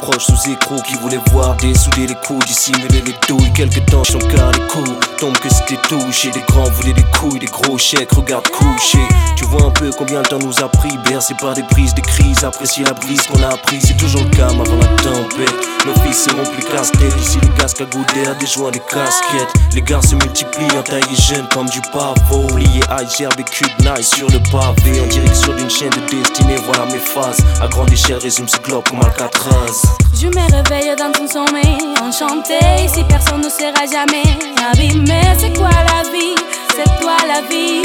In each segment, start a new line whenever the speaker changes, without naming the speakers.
proches sous écrou qui voulaient voir dessouder les coups, dissimuler les douilles. Quelques temps son car les coups tombe que c'était touché. Des grands voulaient des couilles, des gros chèques, regarde coucher. Tu vois un peu combien le temps nous a pris, bercé par des prises, des crises. Apprécier la brise qu'on a appris, c'est toujours le calme avant la tempête. Nos fils seront plus casse-tête, ici les casques à goût d'air, des joints, des casquettes. Les gars se multiplient, entaillés jeunes comme du pavot. Oublié IGRBQ nice sur le pavé, en direction d'une chaîne de destinée, voilà mes phases. À grande échelle, résume ce globe comme Alcatraz.
Je me réveille dans ton sommeil, enchanté. Ici personne ne sera jamais abîmé. C'est quoi la vie? C'est toi la vie.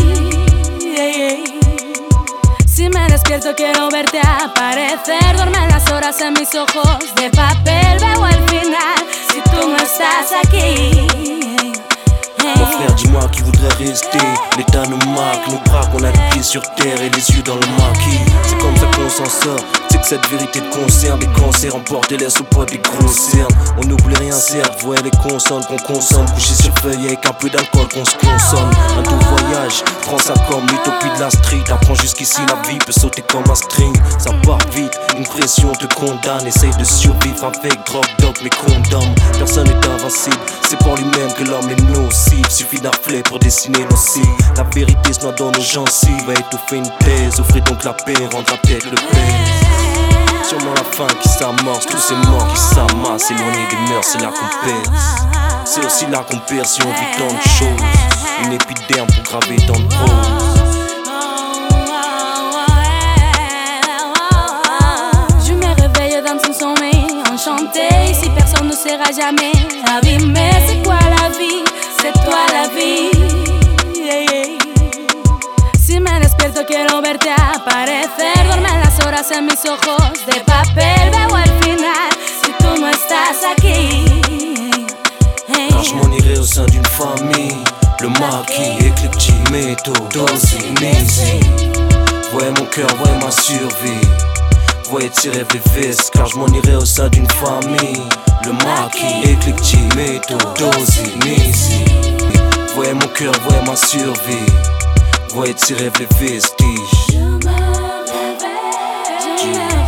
Si me despierto quiero verte aparecer. Duermen las horas en mis ojos de papel. Veo el final si tú no estás aquí.
Mon frère, dis-moi qui voudrait rester. L'état nous marque, nous braque, on a les pieds sur terre et les yeux dans le maquis. C'est comme ça qu'on s'en sort, c'est que cette vérité te concerne. Des cancers emportent et laissent au poids des grosses cernes. On n'oublie rien certes, voyez les consonnes qu'on consomme. Couché sur feuille avec un peu d'alcool qu'on se consomme. Un doux voyage, prends ça comme l'utopie de la street. Apprends jusqu'ici la vie peut sauter comme un string. Ça part vite, une pression te condamne. Essaye de survivre avec drogue, doc mais condom. Personne n'est invincible, c'est pour lui-même que l'homme est nocif. Suffit d'un flé pour dessiner nos cils. La vérité se noie dans nos gencives. Va étouffer une thèse, offrez donc la paix, rendre la tête le pèse. Sûrement la fin qui s'amorce, tous ces morts qui s'amassent. Éloignés des mœurs, c'est là qu'on perce. C'est aussi là qu'on perd si on vit tant de choses. Une épiderme pour graver tant de prose.
Je me réveille dans ton sommeil, enchanté. Ici personne ne sera jamais abîmé. C'est quoi la vie? C'est toi la vie. Si me despierto quiero verte aparecer. Duermen las horas en mis ojos de papel. Veo el final si tú no estás aquí.
Quand je m'en irai au sein d'une famille, le maquis, éclectique, métaux, dosi, misi. Voyez mon cœur, voyez ma survie. Voyez tirer les vis, car je m'en irai au sein d'une famille. Le maquis, éclectique, métaux, dosi, misi. Voyez mon cœur, voyez ma survie. Voyez tirer les vestiges.
Je me réveille.